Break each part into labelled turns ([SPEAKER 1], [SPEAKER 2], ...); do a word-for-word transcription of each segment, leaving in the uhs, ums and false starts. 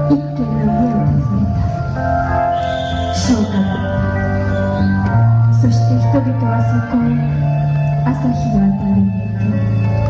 [SPEAKER 1] 一軒の家を訪ねた。商家が、そして人々はそこへ朝日の当たる家と呼んでいた。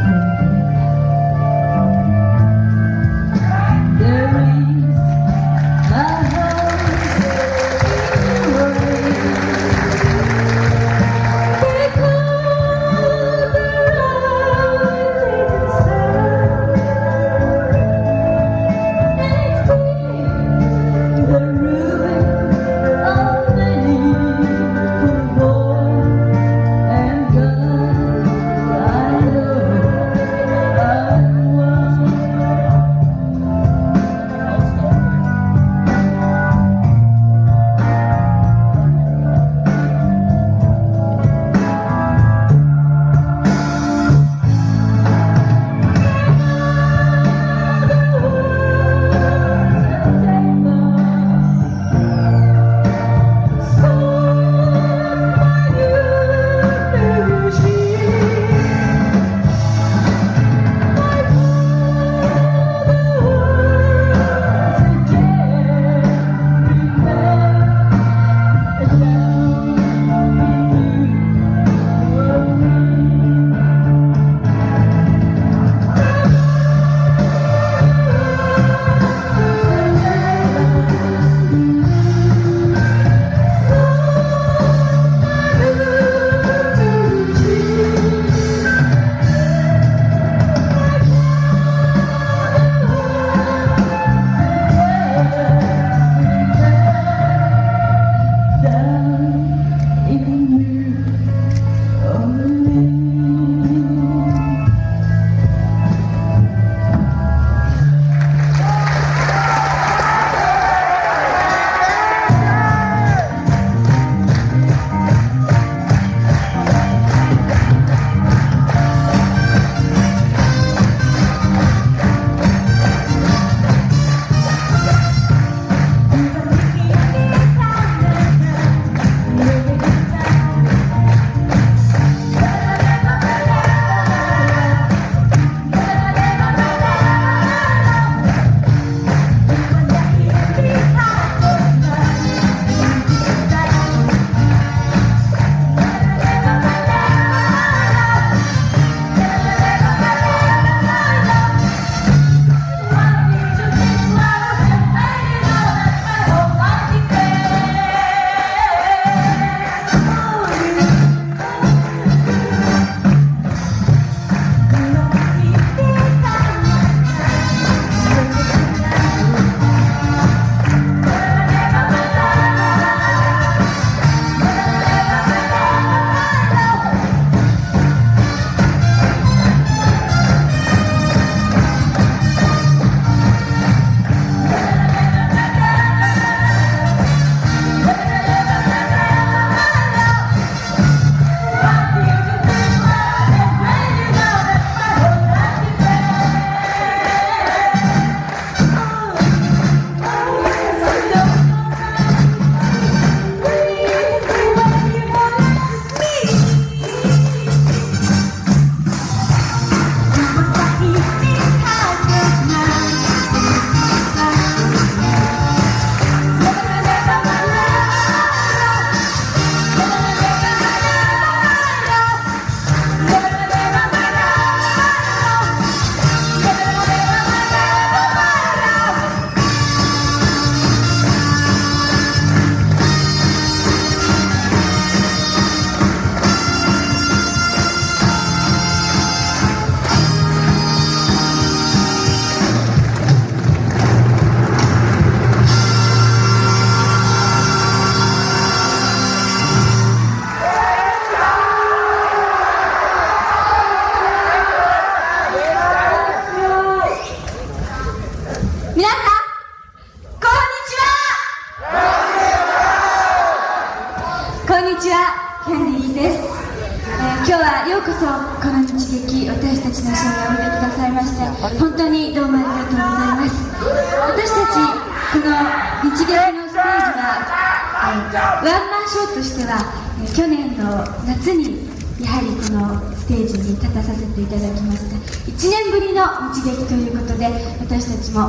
[SPEAKER 2] 私たちのショーにおいでくださいまして本当にどうもありがとうございます。私たちこの日劇のステージはワンマンショーとしては去年の夏にやはりこのステージに立たさせていただきました。いちねんぶりの日劇ということで私たちもと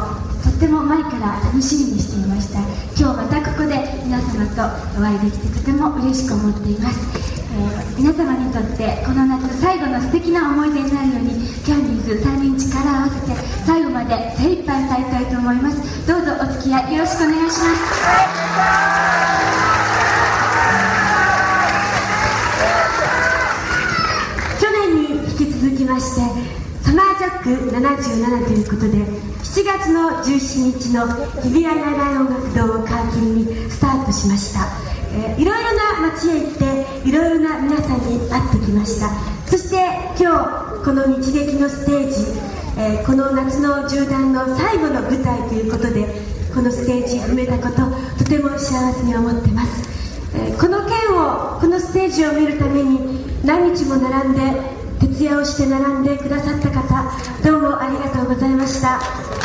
[SPEAKER 2] とっても前から楽しみにしていました。今日またここで皆様とお会いできてとても嬉しく思っています。えー、皆様にとってこの夏最後の素敵な思い出になるようにキャンディーズさんにん力を合わせて最後まで精一杯歌いたいと思います。どうぞお付き合いよろしくお願いします。
[SPEAKER 3] 去年に引き続きましてサマージャックななじゅうななということでしちがつのじゅうしちにちの日比谷野外音楽堂を皮切りにスタートしました。えー、いろいろな街へ行っていろいろな皆さんに会ってきました。そして今日この日劇のステージ、えー、この夏の縦断の最後の舞台ということでこのステージ踏めたこととても幸せに思ってます。えー、この件をこのステージを見るために何日も並んで徹夜をして並んでくださった方どうもありがとうございました。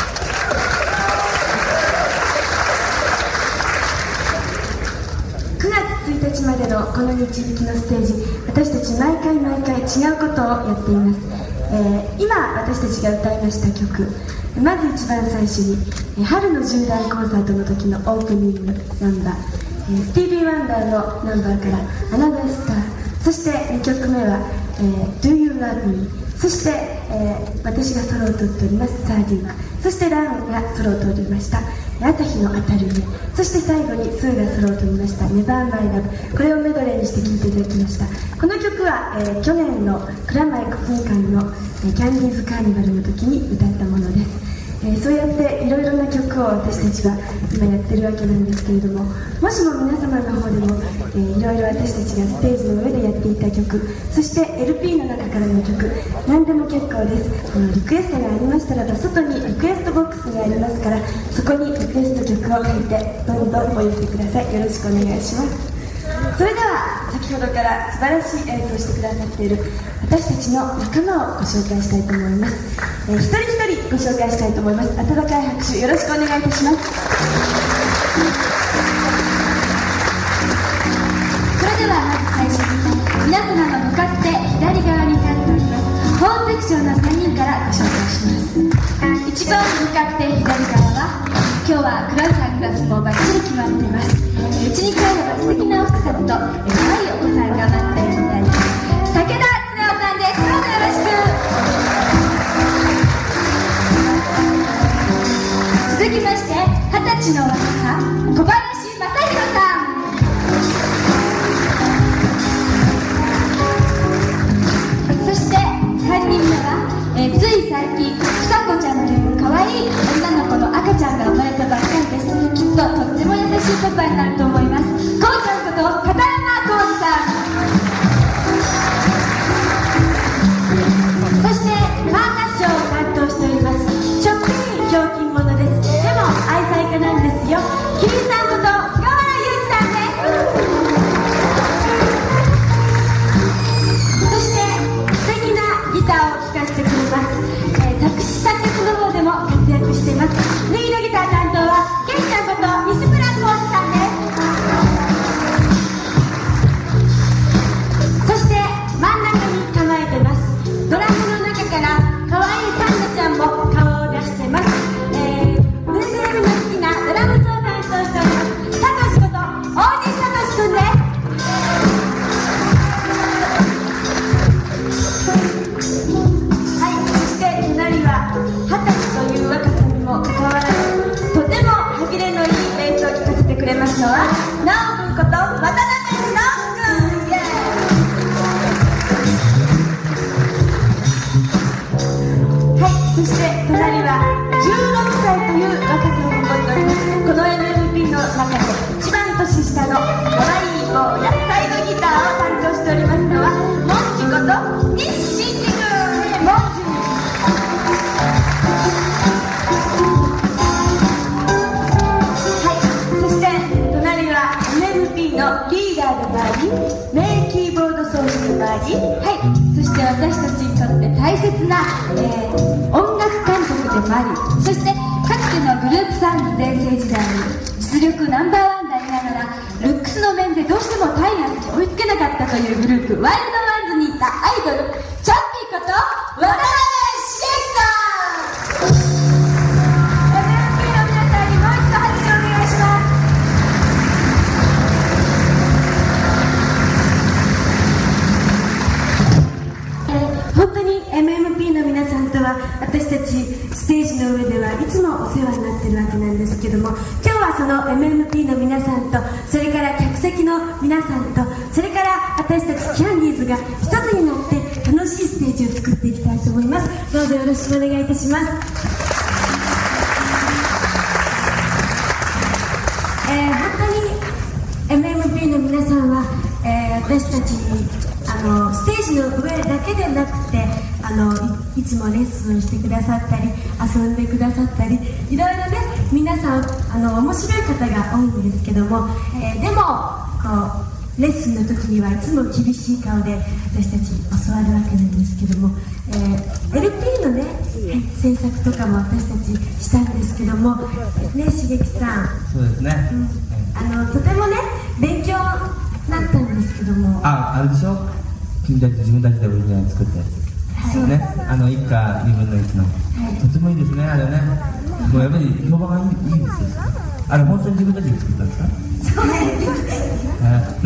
[SPEAKER 3] くがつついたちまでのこの日劇のステージ私たち毎回毎回違うことをやっています。えー、今私たちが歌いました曲まず一番最初に春の縦断コンサートの時のオープニングナンバー、えー、スティービー・ワンダーのナンバーから「アナザースター」そしてにきょくめはえー、Do You Love Me そして、えー、私がソロを取っておりますサーディンクそしてランがソロを取りました朝日の当たる夢そして最後にスーがソロを取りました Never My Love これをメドレーにして聴いていただきました。この曲は、えー、去年の蔵前国技館の、えー、キャンディーズカーニバルの時に歌ったものです。えー、そうやっていろいろな曲を私たちは今やってるわけなんですけれどももしも皆様の方でも、えー、いろいろ私たちがステージの上でやっていた曲そして エルピー の中からの曲何でも結構です。あのリクエストがありましたらば外にリクエストボックスがありますからそこにリクエスト曲を書いてどんどんお寄せください。よろしくお願いします。それでは先ほどから素晴らしい演奏をしてくださっている私たちの仲間をご紹介したいと思います。えー、一人一人ご紹介したいと思います。温かい拍手よろしくお願いいたします。
[SPEAKER 2] それではまず最初に皆様の向かって左側に立っておりますホーンセクションのさんにんからご紹介します。一番向かって左側は今日は黒いサングラスもバッチリ決まっています。うちに帰れば素敵な奥さんと可愛いお子さんが待っているみたいです。武田恒夫さんです。どうぞよろしく。続きまして二十歳の若さ小林正弘さん。そしてさんにんめは、えー、つい最近房子ちゃんという可愛い女の子の赤ちゃんが生まれたばっかりです。きっととっても優しいパパになると思います。こうちゃんこと片山浩二さん。そしてマーカッションを担当しておりますちょっぴりひょうきん者です。でも愛妻家なんですよ。キリンさんこと菅原祐希さんです。そして素敵なギターを聴かせてくれます、えー、作詞作曲の方でも活躍していますリードギター担当はケンちゃんこと西村浩二さんです。そして真ん中に構えてますドラムの中から可愛いパンダちゃんも顔を出してます。えー、ぬいぐるみの好きなドラム奏を担当しておりますサトシこと大西サトシくんです。はい、そして隣は二十歳という若さにもかかわらずとても歯切れのいい演奏を聴かせてくれますのは直くんこと渡辺直くん。イエーイ。はい、そして隣はじゅうろくさいという若さを誇っております。この エムエムピー の中で一番年下の可愛い坊やサイドギターを担当しておりますのはモンジこと西真二君。モンジのリーダーでもあり名キーボード奏者でもあり、はい、そして私たちにとって大切な、えー、音楽監督でもありそしてかつてのグループサウンド全盛時代に実力ナンバーワンでありながらルックスの面でどうしてもタイガースに追いつけなかったというグループワイルドワンズにいたアイドルチャッピーこと渡辺茂樹さん。渡辺茂樹
[SPEAKER 3] はその エムエムピー の皆さんと、それから客席の皆さんと、それから私たちキャンディーズが一つになって楽しいステージを作っていきたいと思います。どうぞよろしくお願いいたします。えー、本当に エムエムピー の皆さんは、えー、私たちにあのステージの上だけでなくて、あの い, いつもレッスンしてくださったり遊んでくださったり、いろいろね、皆さんあの面白い方が多いんですけども、えー、でもこうレッスンの時にはいつも厳しい顔で私たち教わるわけなんですけども、えー、エルピー のね制作とかも私たちしたんですけどもね、しげきさん、
[SPEAKER 4] そうですね、
[SPEAKER 3] うん、あのとてもね勉強になったんですけども、
[SPEAKER 4] あ、あれでしょ、君たち自分たちでオリジナル作ったやつ、はいね、あの一家にぶんのいちの、はい、とてもいいですね、あれね、もうやっぱり評判がいい、いいですよ。あれ本当に自分たちで作ったんですか？
[SPEAKER 3] そうです。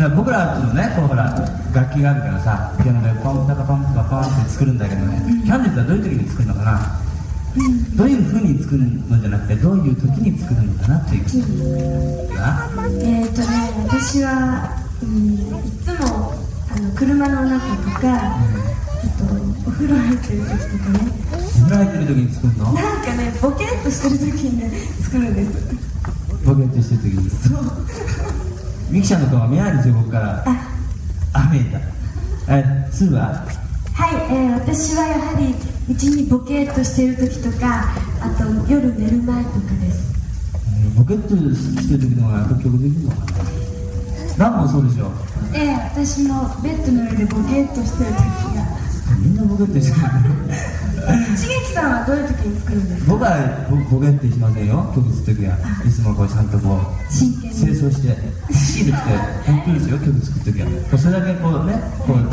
[SPEAKER 4] だから僕らのね、こうほら楽器があるからさ、ピアノでパンパカパンパカパンって作るんだけどね、キャンディーズはどういう時に作るのかな、うん、どういう風に作るのじゃなくて、どういう時に作るのかなっていう、うん、な
[SPEAKER 3] えっとね、私は、うん、いつもあの車の中とか、うん、あとお風呂入ってる時とかね、
[SPEAKER 4] お風呂入ってる時に作るの？
[SPEAKER 3] なんかね、ボケっとしてる時にね作るんです。
[SPEAKER 4] ボケっとしてる時に。
[SPEAKER 3] そう。
[SPEAKER 4] ミキちゃんの顔が見えないですよ、僕から。
[SPEAKER 3] あ、
[SPEAKER 4] あ、見えた。え、スーは？
[SPEAKER 3] はい、えー、私はやはりうちにボケっとしてる時とか、あと夜寝る前とかです。
[SPEAKER 4] えー、ボケっとしてる時の方が曲できるのかな。ランもそうでしょ。
[SPEAKER 3] ええー、私もベッドの上でボケっとしてる時が。
[SPEAKER 4] みんなボケっとしてる。
[SPEAKER 3] しげきさんはどういう時に作るんですか？
[SPEAKER 4] 僕はボケっとしませんよ、曲作る時は。いつもこうちゃんとこう
[SPEAKER 3] 真剣に
[SPEAKER 4] 清掃してシール着て本当ですよ、曲作る時は。それだけこうね、こう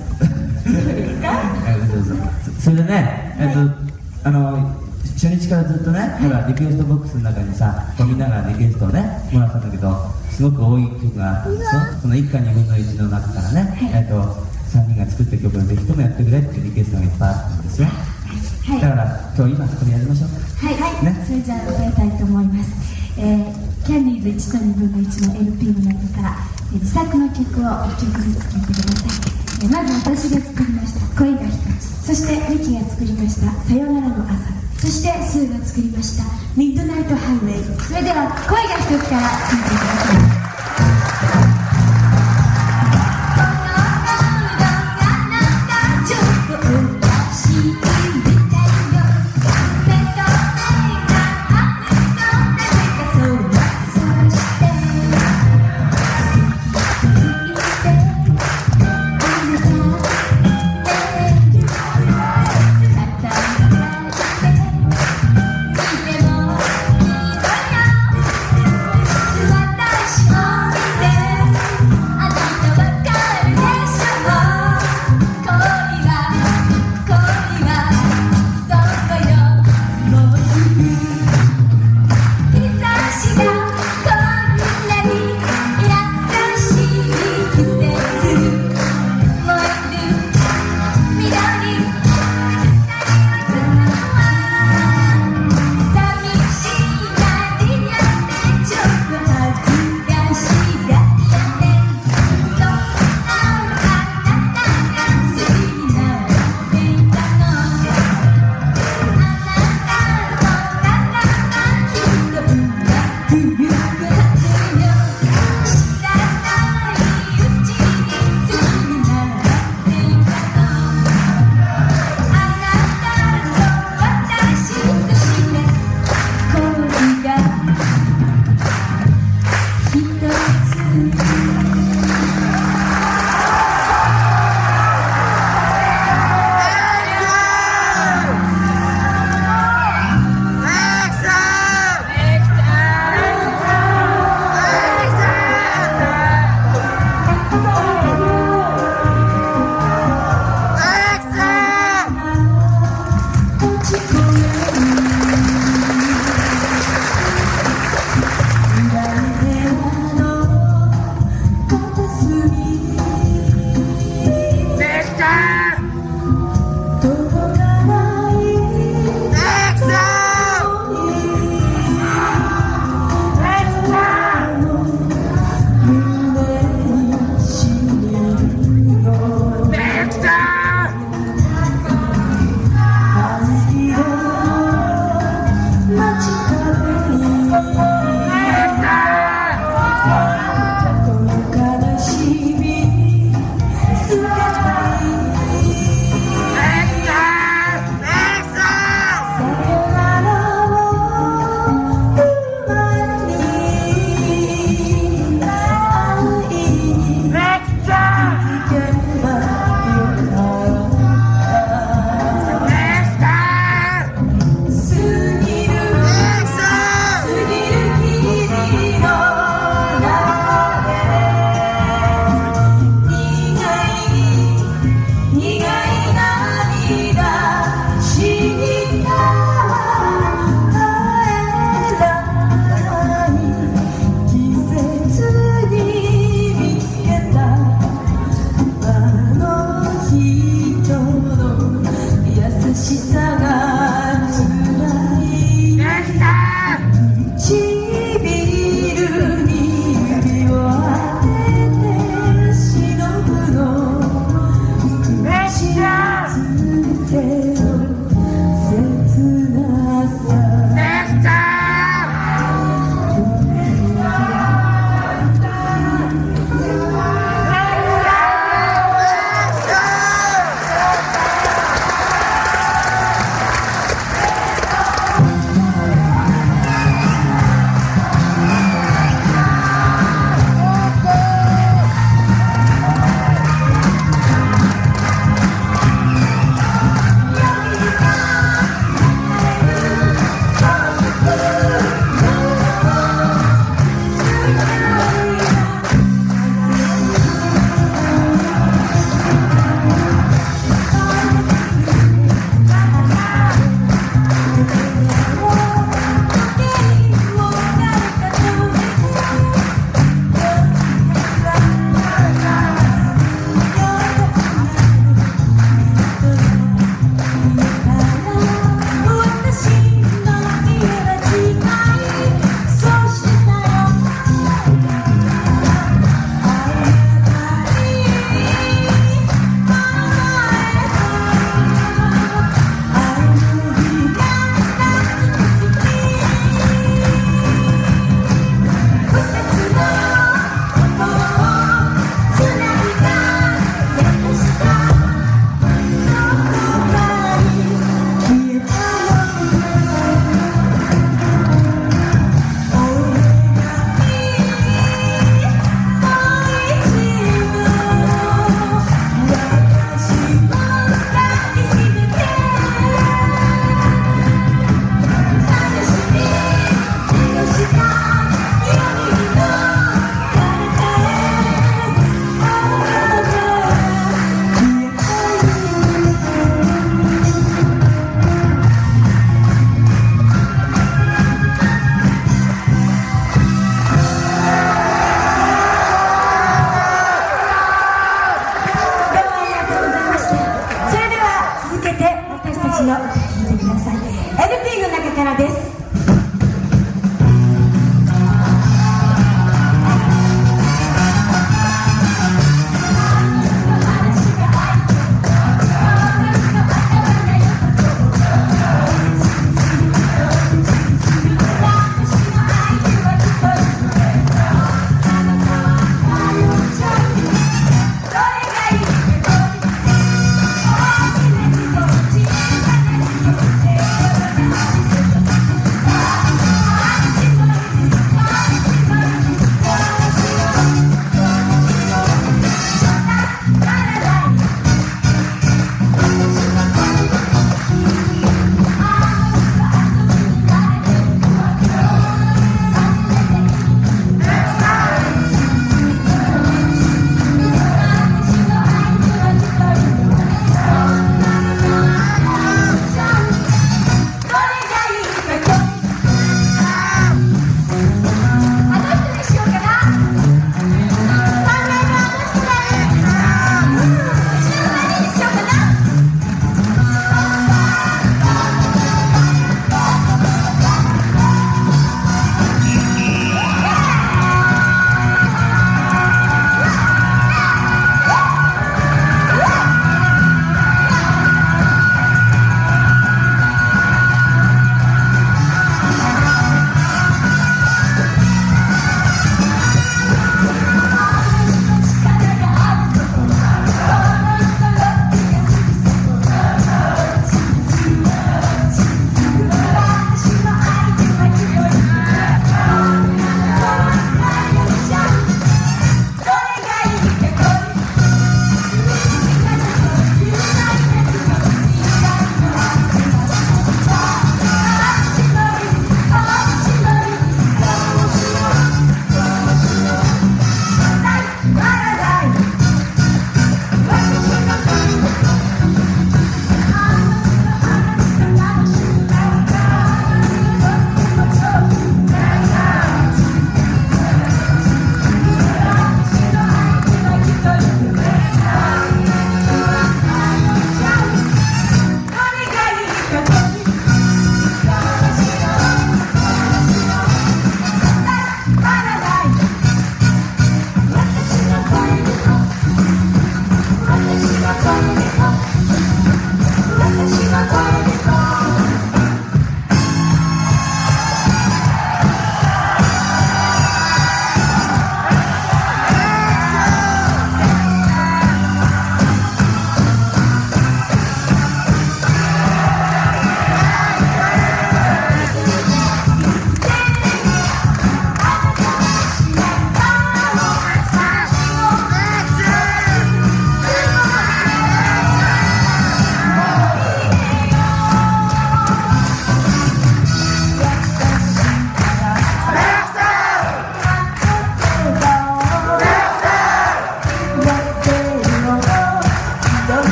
[SPEAKER 4] それでね、えっとあの初日からずっとね、ほらリクエストボックスの中にさ、みんながリクエストをねもらったんだけど、すごく多い曲があったんですよ。その一家にぶんのいちの中からね、えっとさんにんが作った曲をぜひともやってくれっていうリクエストがいっぱいあったんですよ。はい、だから今日今そこでやりましょう。
[SPEAKER 3] はい、はい、ね、それじゃあ歌いたいと思います。えー、キャンディーズいちとにぶんのいちの エルピー の中から、えー、自作の曲をいっきょくずつ聴いてください。えー、まず私が作りました恋が一つ、そしてミキが作りましたさよならの朝、そしてスーが作りましたミッドナイトハイウェイ。それでは恋が一つから聴いてください。私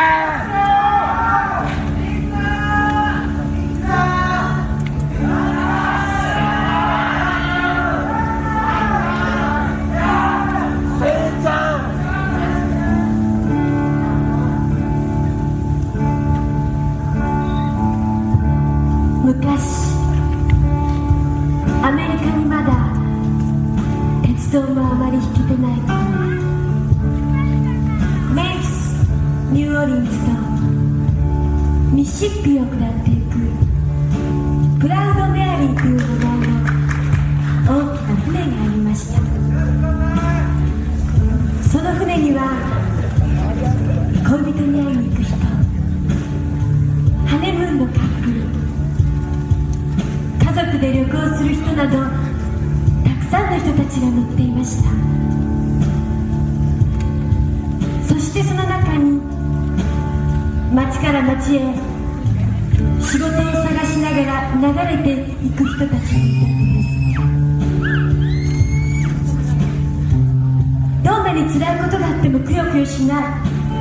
[SPEAKER 1] 昔アメリカにまだ鉄道もあまり引けてない頃、メンフィス、ニューオーリンズとミシシッピを下っていくプラウドメアリーという名前の大きな船がありました。その船には恋人に会いに行く人、ハネムーンのカップル、家族で旅行する人などたくさんの人たちが乗っていました。そしてその中に町から町へ仕事を探しながら流れていく人たちがいたのです。どんなに辛いことがあってもくよくよしない、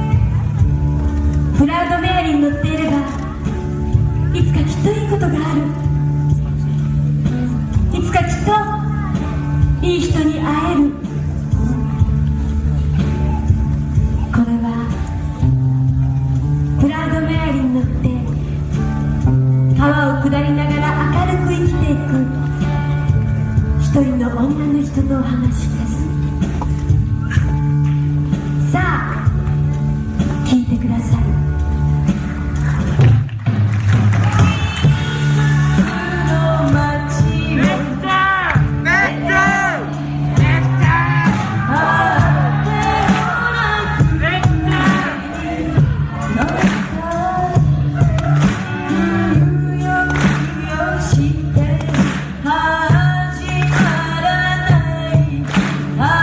[SPEAKER 1] プラウドメアリーに乗っていればいつかきっといいことがある、いつかきっといい人に会える。これはプラウドメアリーに乗って川を下りながら明るく生きていく一人の女の人のお話です。さあ聞いてください。
[SPEAKER 2] あ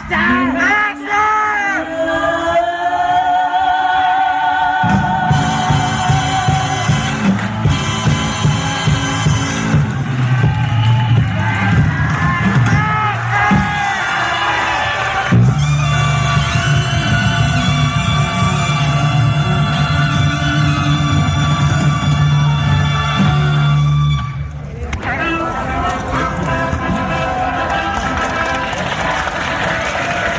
[SPEAKER 5] 「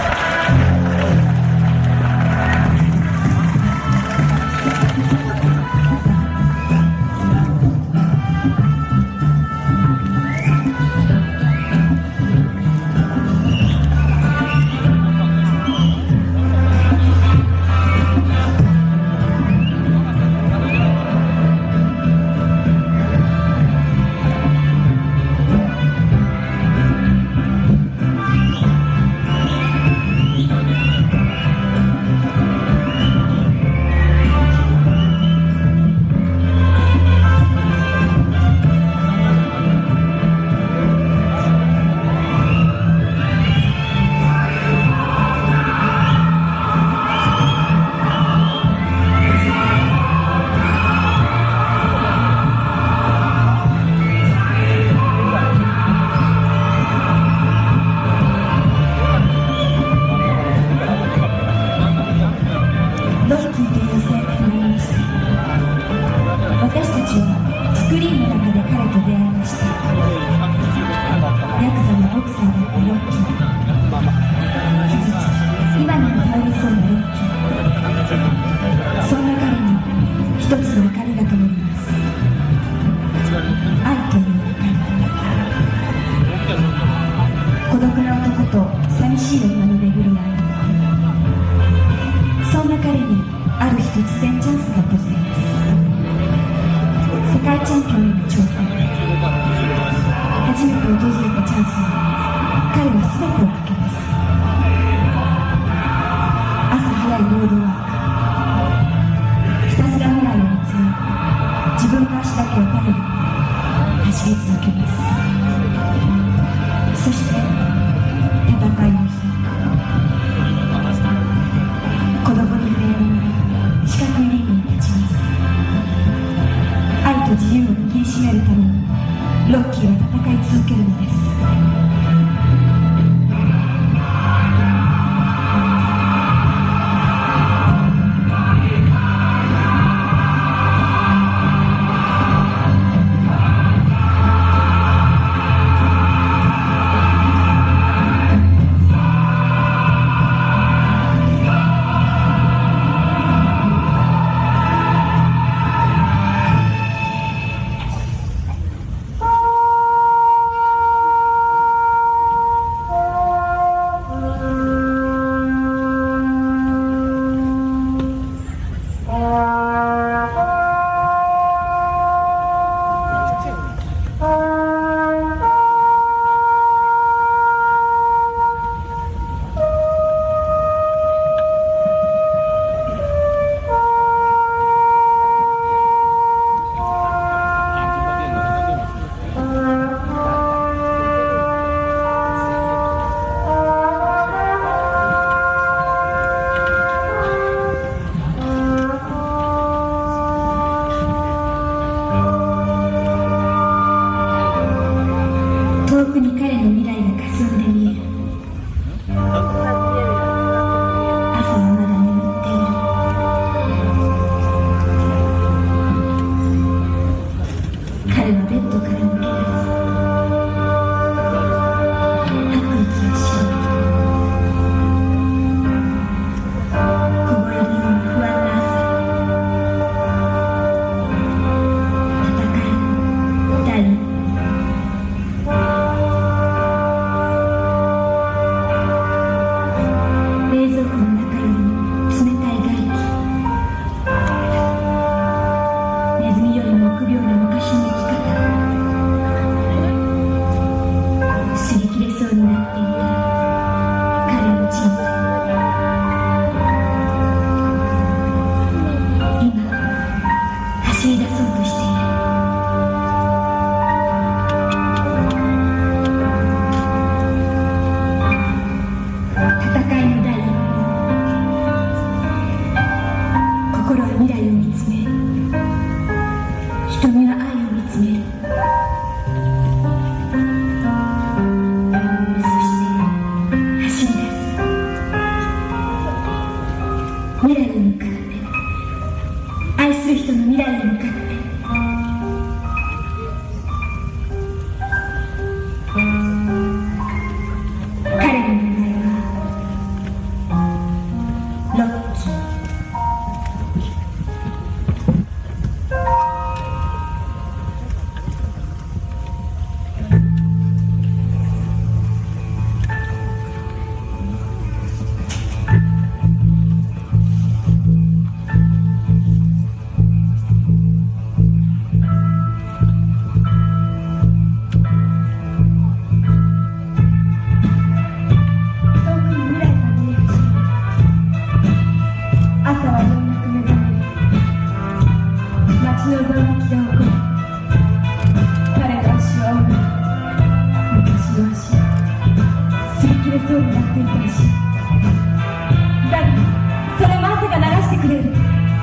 [SPEAKER 1] うになっていてほしい。だがそれも汗が流してくれる。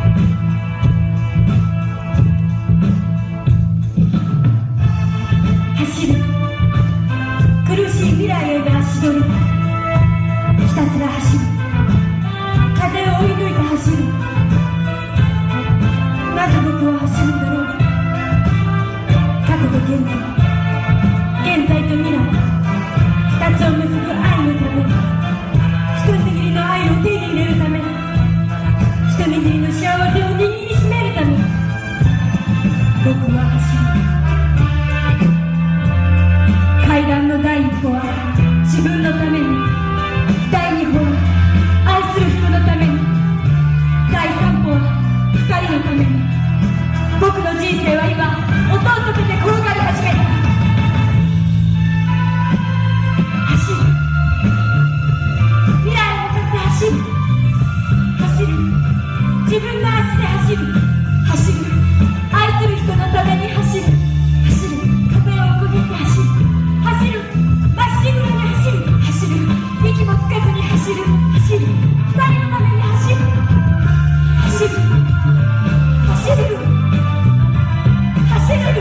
[SPEAKER 1] 走る、苦しい未来への足取り、ひたすら走る、風を追い抜いて走る。なぜ僕は走るんだろう。過去と現在、現在と未来、二つを結ぶ愛のため、一握りの愛を手に入れるため、一握りの幸せを握りしめるため、僕は走る。階段の第一歩は自分のために、第二歩は愛する人のために、第三歩は二人のために。僕の人生は今音を立てて転がり始めた。走る、未来へ向かって走る、走る、自分の足で走る、走る、愛する人のために走る、走る、風を横切って走る、走る、まっしぐらに走る、走る、息もつかずに走る、走る、二人のために走る、走る、走る、走る。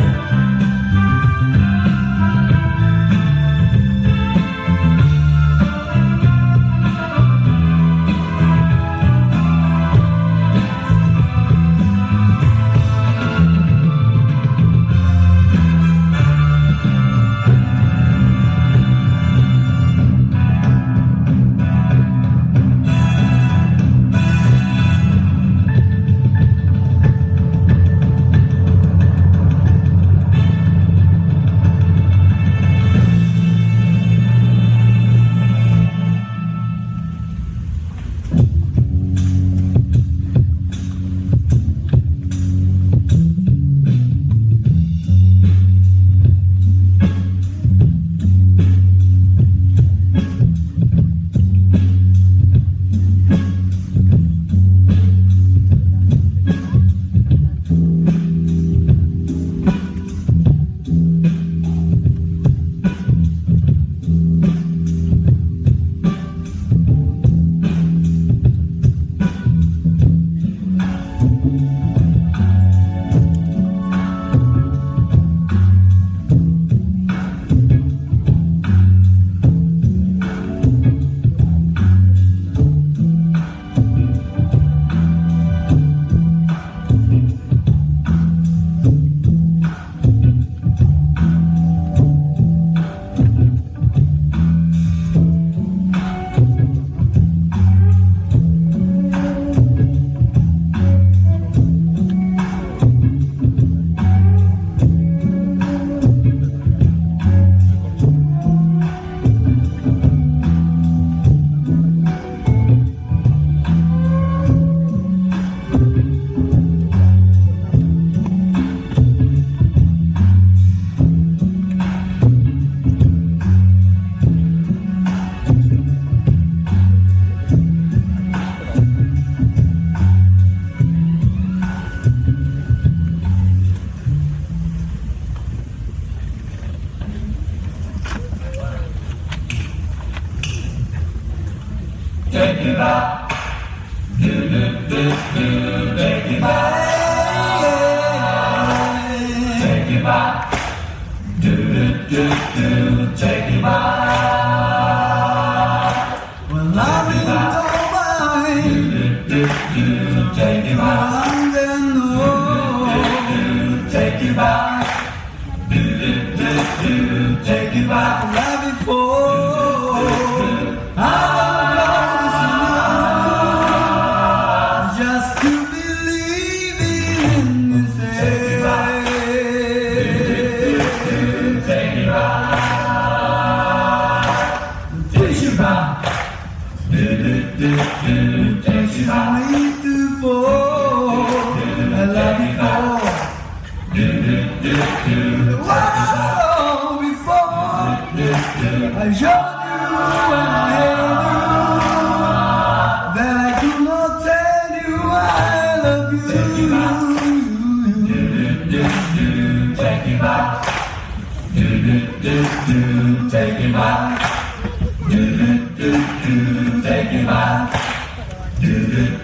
[SPEAKER 5] Take it back, do do do.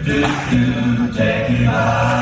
[SPEAKER 5] do do take me by.